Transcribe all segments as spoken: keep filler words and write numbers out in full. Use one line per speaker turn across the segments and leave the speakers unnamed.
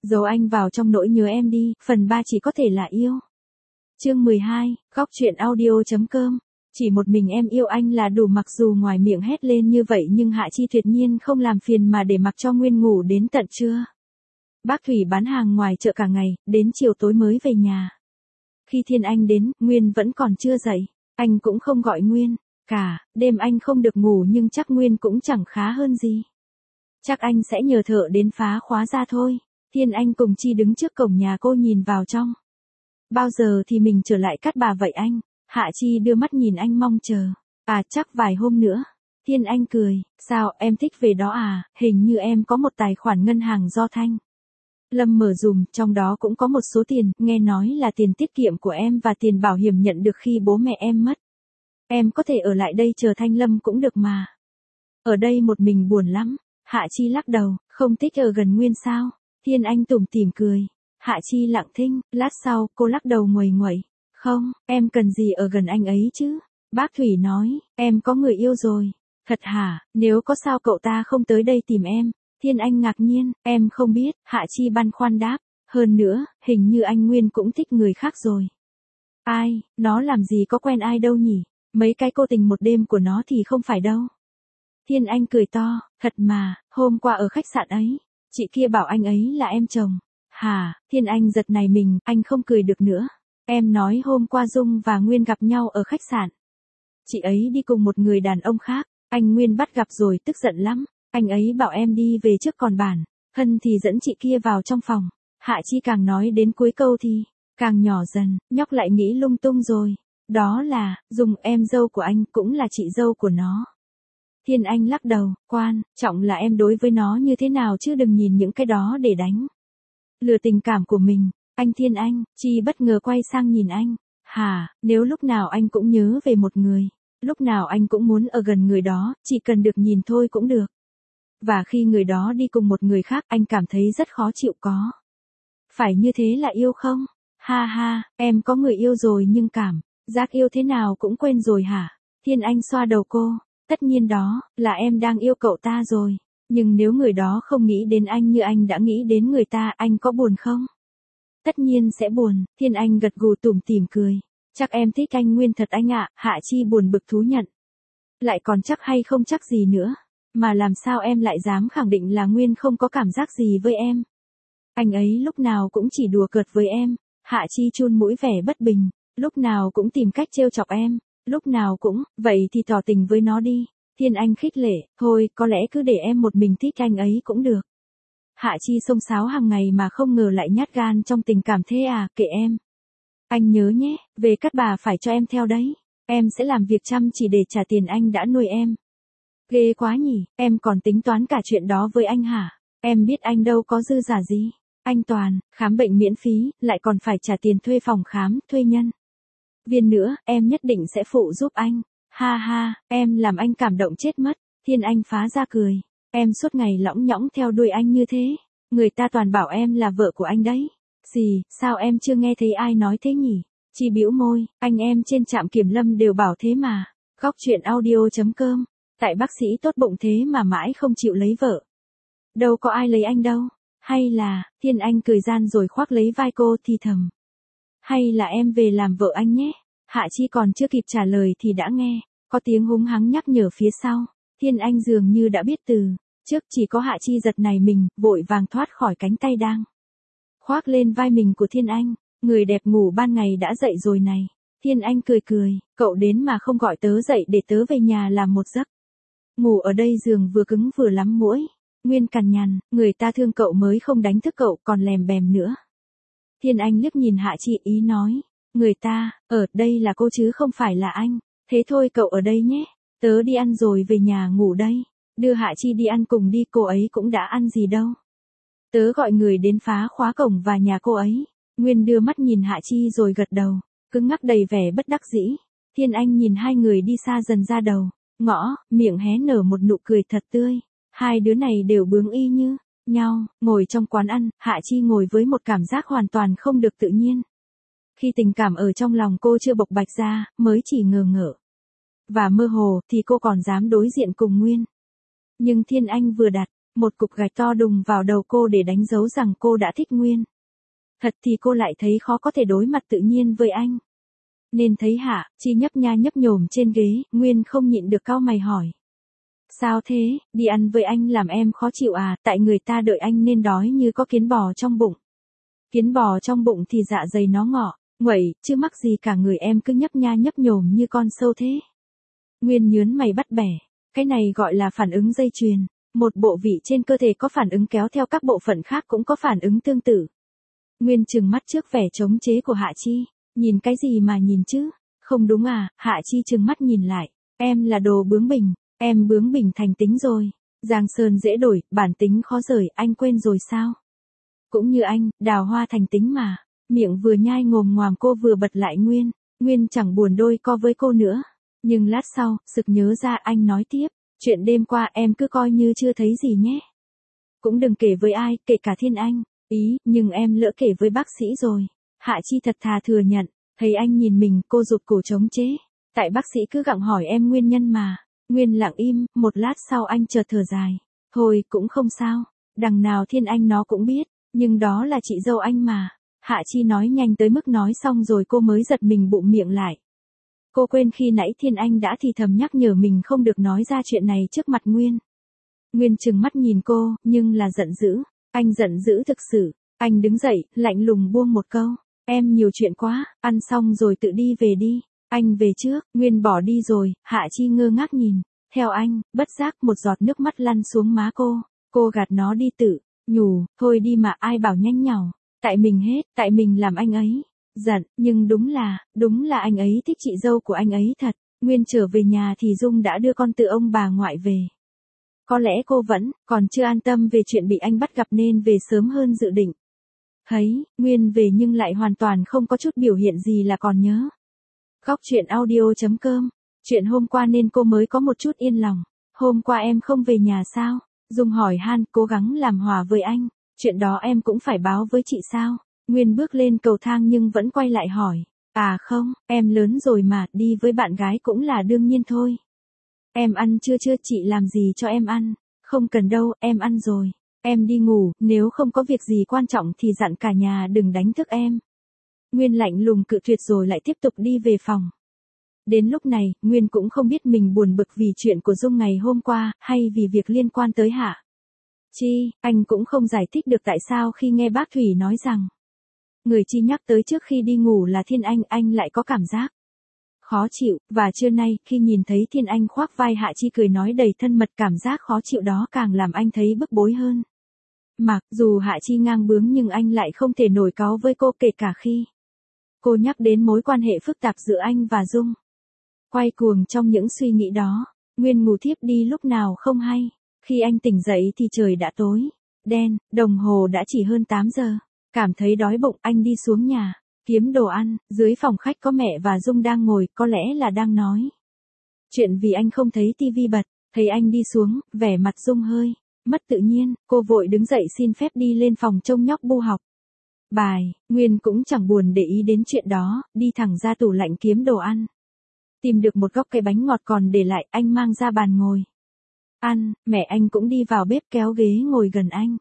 Giấu anh vào trong nỗi nhớ em đi, phần ba chỉ có thể là yêu. Chương mười hai, góc truyện audio chấm com. Chỉ một mình em yêu anh là đủ, mặc dù ngoài miệng hét lên như vậy nhưng Hạ Chi tuyệt nhiên không làm phiền mà để mặc cho Nguyên ngủ đến tận trưa. Bác Thủy bán hàng ngoài chợ cả ngày, đến chiều tối mới về nhà. Khi Thiên Anh đến, Nguyên vẫn còn chưa dậy. Anh cũng không gọi Nguyên. Cả đêm anh không được ngủ nhưng chắc Nguyên cũng chẳng khá hơn gì. Chắc anh sẽ nhờ thợ đến phá khóa ra thôi. Thiên Anh cùng Chi đứng trước cổng nhà cô nhìn vào trong. Bao giờ thì mình trở lại Cát Bà vậy anh? Hạ Chi đưa mắt nhìn anh mong chờ. À chắc vài hôm nữa. Thiên Anh cười. Sao em thích về đó à? Hình như em có một tài khoản ngân hàng do Thanh Lâm mở dùm, trong đó cũng có một số tiền, nghe nói là tiền tiết kiệm của em và tiền bảo hiểm nhận được khi bố mẹ em mất. Em có thể ở lại đây chờ Thanh Lâm cũng được mà. Ở đây một mình buồn lắm. Hạ Chi lắc đầu, không thích ở gần Nguyên sao? Thiên Anh tủm tỉm cười. Hạ Chi lặng thinh, lát sau cô lắc đầu nguầy nguậy. Không, em cần gì ở gần anh ấy chứ? Bác Thủy nói, em có người yêu rồi. Thật hả? Nếu có sao cậu ta không tới đây tìm em? Thiên Anh ngạc nhiên, em không biết. Hạ Chi băn khoăn đáp. Hơn nữa, hình như anh Nguyên cũng thích người khác rồi. Ai, nó làm gì có quen ai đâu nhỉ? Mấy cái cô tình một đêm của nó thì không phải đâu. Thiên Anh cười to, thật mà, hôm qua ở khách sạn ấy, chị kia bảo anh ấy là em chồng. Hả? Thiên Anh giật nảy mình, anh không cười được nữa. Em nói hôm qua Dung và Nguyên gặp nhau ở khách sạn. Chị ấy đi cùng một người đàn ông khác, anh Nguyên bắt gặp rồi tức giận lắm. Anh ấy bảo em đi về trước còn bản, Hân thì dẫn chị kia vào trong phòng. Hạ Chi càng nói đến cuối câu thì càng nhỏ dần, nhóc lại nghĩ lung tung rồi. Đó là, Dung em dâu của anh cũng là chị dâu của nó. Thiên Anh lắc đầu, quan trọng là em đối với nó như thế nào chứ đừng nhìn những cái đó để đánh lừa tình cảm của mình. Anh Thiên Anh, Chi bất ngờ quay sang nhìn anh. Hả, nếu lúc nào anh cũng nhớ về một người, lúc nào anh cũng muốn ở gần người đó, chỉ cần được nhìn thôi cũng được. Và khi người đó đi cùng một người khác anh cảm thấy rất khó chịu có. Phải như thế là yêu không? Ha ha, em có người yêu rồi nhưng cảm giác yêu thế nào cũng quên rồi hả? Thiên Anh xoa đầu cô. Tất nhiên đó, là em đang yêu cậu ta rồi. Nhưng nếu người đó không nghĩ đến anh như anh đã nghĩ đến người ta, anh có buồn không? Tất nhiên sẽ buồn. Thiên Anh gật gù tủm tỉm cười. Chắc em thích anh Nguyên thật anh ạ. Hạ Chi buồn bực thú nhận. Lại còn chắc hay không chắc gì nữa. Mà làm sao em lại dám khẳng định là Nguyên không có cảm giác gì với em? Anh ấy lúc nào cũng chỉ đùa cợt với em. Hạ Chi chun mũi vẻ bất bình. Lúc nào cũng tìm cách trêu chọc em. Lúc nào cũng, vậy thì tỏ tình với nó đi. Thiên Anh khích lệ, thôi, có lẽ cứ để em một mình thích anh ấy cũng được. Hạ Chi xông xáo hàng ngày mà không ngờ lại nhát gan trong tình cảm thế à, kệ em. Anh nhớ nhé, về Cát Bà phải cho em theo đấy. Em sẽ làm việc chăm chỉ để trả tiền anh đã nuôi em. Ghê quá nhỉ, em còn tính toán cả chuyện đó với anh hả? Em biết anh đâu có dư giả gì. Anh toàn, khám bệnh miễn phí, lại còn phải trả tiền thuê phòng khám, thuê nhân viên nữa, em nhất định sẽ phụ giúp anh. Ha ha, em làm anh cảm động chết mất. Thiên Anh phá ra cười. Em suốt ngày lõng nhõng theo đuôi anh như thế. Người ta toàn bảo em là vợ của anh đấy. Gì, sao em chưa nghe thấy ai nói thế nhỉ? Chi bĩu môi, anh em trên trạm kiểm lâm đều bảo thế mà. Góc truyện audio chấm com. Tại bác sĩ tốt bụng thế mà mãi không chịu lấy vợ. Đâu có ai lấy anh đâu. Hay là, Thiên Anh cười gian rồi khoác lấy vai cô thì thầm. Hay là em về làm vợ anh nhé. Hạ Chi còn chưa kịp trả lời thì đã nghe có tiếng húng hắng nhắc nhở phía sau. Thiên Anh dường như đã biết từ trước, chỉ có Hạ Chi giật nảy mình, vội vàng thoát khỏi cánh tay đang khoác lên vai mình của Thiên Anh. Người đẹp ngủ ban ngày đã dậy rồi này. Thiên Anh cười cười, cậu đến mà không gọi tớ dậy để tớ về nhà làm một giấc. Ngủ ở đây giường vừa cứng vừa lắm muỗi. Nguyên cằn nhằn, người ta thương cậu mới không đánh thức cậu còn lèm bèm nữa. Thiên Anh liếc nhìn Hạ Chi ý nói. Người ta, ở đây là cô chứ không phải là anh. Thế thôi cậu ở đây nhé. Tớ đi ăn rồi về nhà ngủ đây. Đưa Hạ Chi đi ăn cùng đi, cô ấy cũng đã ăn gì đâu. Tớ gọi người đến phá khóa cổng và nhà cô ấy. Nguyên đưa mắt nhìn Hạ Chi rồi gật đầu. Cứng ngắc đầy vẻ bất đắc dĩ. Thiên Anh nhìn hai người đi xa dần ra đầu ngõ, miệng hé nở một nụ cười thật tươi. Hai đứa này đều bướng y như nhau. Ngồi trong quán ăn, Hạ Chi ngồi với một cảm giác hoàn toàn không được tự nhiên. Khi tình cảm ở trong lòng cô chưa bộc bạch ra, mới chỉ ngờ ngợ và mơ hồ, thì cô còn dám đối diện cùng Nguyên. Nhưng Thiên Anh vừa đặt Một cục gạch to đùng vào đầu cô để đánh dấu rằng cô đã thích Nguyên. Thật thì cô lại thấy khó có thể đối mặt tự nhiên với anh. Nên thấy Hạ Chi nhấp nha nhấp nhổm trên ghế, Nguyên không nhịn được cau mày hỏi. Sao thế, đi ăn với anh làm em khó chịu à, tại người ta đợi anh nên đói như có kiến bò trong bụng. Kiến bò trong bụng thì dạ dày nó ngọ, nguậy, chứ mắc gì cả người em cứ nhấp nha nhấp nhổm như con sâu thế. Nguyên nhớn mày bắt bẻ, cái này gọi là phản ứng dây chuyền. Một bộ vị trên cơ thể có phản ứng kéo theo các bộ phận khác cũng có phản ứng tương tự. Nguyên trừng mắt trước vẻ chống chế của Hạ Chi, nhìn cái gì mà nhìn chứ, không đúng à, Hạ Chi trừng mắt nhìn lại, em là đồ bướng bỉnh, em bướng bỉnh thành tính rồi, giang sơn dễ đổi, bản tính khó rời, anh quên rồi sao? Cũng như anh, đào hoa thành tính mà, miệng vừa nhai ngồm ngoàm cô vừa bật lại Nguyên, Nguyên chẳng buồn đôi co với cô nữa, nhưng lát sau, sực nhớ ra anh nói tiếp. Chuyện đêm qua em cứ coi như chưa thấy gì nhé. Cũng đừng kể với ai, kể cả Thiên Anh. Ý, nhưng em lỡ kể với bác sĩ rồi. Hạ Chi thật thà thừa nhận. Thấy anh nhìn mình, cô rụt cổ chống chế. Tại bác sĩ cứ gặng hỏi em nguyên nhân mà. Nguyên lặng im, một lát sau anh chợt thở dài. Thôi, cũng không sao. Đằng nào Thiên Anh nó cũng biết. Nhưng đó là chị dâu anh mà. Hạ Chi nói nhanh tới mức nói xong rồi cô mới giật mình bụm miệng lại. Cô quên khi nãy Thiên Anh đã thì thầm nhắc nhở mình không được nói ra chuyện này trước mặt Nguyên. Nguyên trừng mắt nhìn cô, nhưng là giận dữ. Anh giận dữ thực sự. Anh đứng dậy, lạnh lùng buông một câu. Em nhiều chuyện quá, ăn xong rồi tự đi về đi. Anh về trước, Nguyên bỏ đi rồi, Hạ Chi ngơ ngác nhìn. Theo anh, bất giác một giọt nước mắt lăn xuống má cô. Cô gạt nó đi tự, nhủ, thôi đi mà ai bảo nhanh nhảu. Tại mình hết, tại mình làm anh ấy. Giận, nhưng đúng là, đúng là anh ấy thích chị dâu của anh ấy thật. Nguyên trở về nhà thì Dung đã đưa con từ ông bà ngoại về. Có lẽ cô vẫn còn chưa an tâm về chuyện bị anh bắt gặp nên về sớm hơn dự định. Thấy, Nguyên về nhưng lại hoàn toàn không có chút biểu hiện gì là còn nhớ. Góc chuyện audio chấm com. Chuyện hôm qua nên cô mới có một chút yên lòng. Hôm qua em không về nhà sao? Dung hỏi han, cố gắng làm hòa với anh. Chuyện đó em cũng phải báo với chị sao? Nguyên bước lên cầu thang nhưng vẫn quay lại hỏi. À không, em lớn rồi mà, đi với bạn gái cũng là đương nhiên thôi. Em ăn chưa chưa chị làm gì cho em ăn? Không cần đâu, em ăn rồi. Em đi ngủ, nếu không có việc gì quan trọng thì dặn cả nhà đừng đánh thức em. Nguyên lạnh lùng cự tuyệt rồi lại tiếp tục đi về phòng. Đến lúc này, Nguyên cũng không biết mình buồn bực vì chuyện của Dung ngày hôm qua, hay vì việc liên quan tới Hạ Chi, anh cũng không giải thích được tại sao khi nghe bác Thủy nói rằng người Chi nhắc tới trước khi đi ngủ là Thiên Anh, anh lại có cảm giác khó chịu, và trưa nay, khi nhìn thấy Thiên Anh khoác vai Hạ Chi cười nói đầy thân mật, cảm giác khó chịu đó càng làm anh thấy bức bối hơn. Mặc dù Hạ Chi ngang bướng nhưng anh lại không thể nổi cáu với cô kể cả khi cô nhắc đến mối quan hệ phức tạp giữa anh và Dung. Quay cuồng trong những suy nghĩ đó, Nguyên ngủ thiếp đi lúc nào không hay. Khi anh tỉnh dậy thì trời đã tối, đen, đồng hồ đã chỉ hơn tám giờ. Cảm thấy đói bụng, anh đi xuống nhà, kiếm đồ ăn. Dưới phòng khách có mẹ và Dung đang ngồi, có lẽ là đang nói chuyện vì anh không thấy tivi bật. Thấy anh đi xuống, vẻ mặt Dung hơi mất tự nhiên, cô vội đứng dậy xin phép đi lên phòng trông nhóc Bu học bài. Nguyên cũng chẳng buồn để ý đến chuyện đó, đi thẳng ra tủ lạnh kiếm đồ ăn. Tìm được một góc cái bánh ngọt còn để lại, anh mang ra bàn ngồi ăn. Mẹ anh cũng đi vào bếp kéo ghế ngồi gần anh.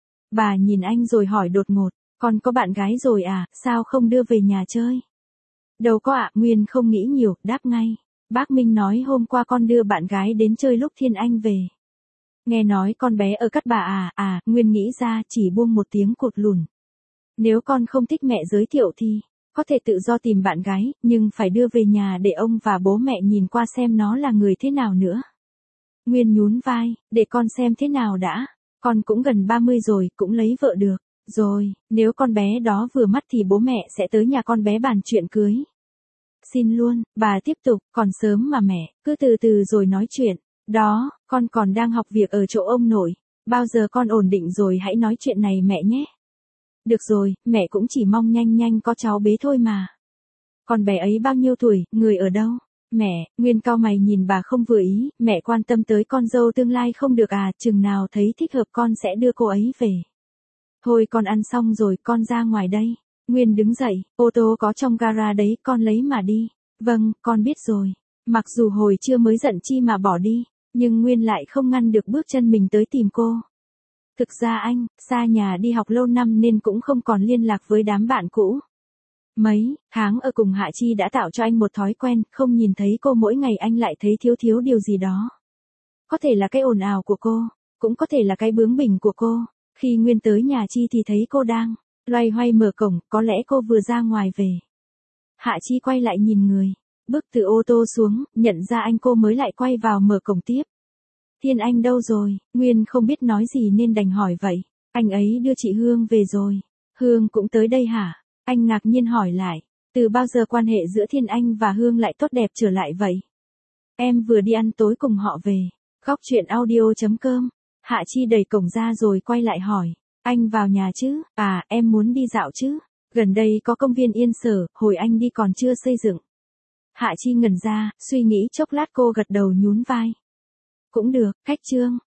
Bà nhìn anh rồi hỏi đột ngột, con có bạn gái rồi à, sao không đưa về nhà chơi? Đâu có ạ, Nguyên không nghĩ nhiều, đáp ngay. Bác Minh nói hôm qua con đưa bạn gái đến chơi lúc Thiên Anh về. Nghe nói con bé ở Cát Bà à, à, Nguyên nghĩ ra chỉ buông một tiếng cụt lùn. Nếu con không thích mẹ giới thiệu thì có thể tự do tìm bạn gái, nhưng phải đưa về nhà để ông và bố mẹ nhìn qua xem nó là người thế nào nữa. Nguyên nhún vai, để con xem thế nào đã. Con cũng gần ba mươi rồi, cũng lấy vợ được rồi, nếu con bé đó vừa mắt thì bố mẹ sẽ tới nhà con bé bàn chuyện cưới. Xin luôn, bà tiếp tục, còn sớm mà mẹ, cứ từ từ rồi nói chuyện. Đó, con còn đang học việc ở chỗ ông nội. Bao giờ con ổn định rồi hãy nói chuyện này mẹ nhé. Được rồi, mẹ cũng chỉ mong nhanh nhanh có cháu bế thôi mà. Con bé ấy bao nhiêu tuổi, người ở đâu? Mẹ, Nguyên cau mày nhìn bà không vừa ý, mẹ quan tâm tới con dâu tương lai không được à, chừng nào thấy thích hợp con sẽ đưa cô ấy về. Thôi con ăn xong rồi, con ra ngoài đây. Nguyên đứng dậy, ô tô có trong gara đấy, con lấy mà đi. Vâng, con biết rồi. Mặc dù hồi trưa mới giận chi mà bỏ đi, nhưng Nguyên lại không ngăn được bước chân mình tới tìm cô. Thực ra anh, xa nhà đi học lâu năm nên cũng không còn liên lạc với đám bạn cũ. Mấy tháng ở cùng Hạ Chi đã tạo cho anh một thói quen, không nhìn thấy cô mỗi ngày anh lại thấy thiếu thiếu điều gì đó. Có thể là cái ồn ào của cô, cũng có thể là cái bướng bỉnh của cô. Khi Nguyên tới nhà Chi thì thấy cô đang loay hoay mở cổng, có lẽ cô vừa ra ngoài về. Hạ Chi quay lại nhìn người, bước từ ô tô xuống, nhận ra anh cô mới lại quay vào mở cổng tiếp. Thiên Anh đâu rồi? Nguyên không biết nói gì nên đành hỏi vậy. Anh ấy đưa chị Hương về rồi. Hương cũng tới đây hả? Anh ngạc nhiên hỏi lại. Từ bao giờ quan hệ giữa Thiên Anh và Hương lại tốt đẹp trở lại vậy? Em vừa đi ăn tối cùng họ về. Góc chuyện audio chấm com. Hạ Chi đẩy cổng ra rồi quay lại hỏi. Anh vào nhà chứ? À, em muốn đi dạo chứ? Gần đây có công viên Yên Sở, hồi anh đi còn chưa xây dựng. Hạ Chi ngẩn ra, suy nghĩ chốc lát cô gật đầu nhún vai. Cũng được, khách Trương.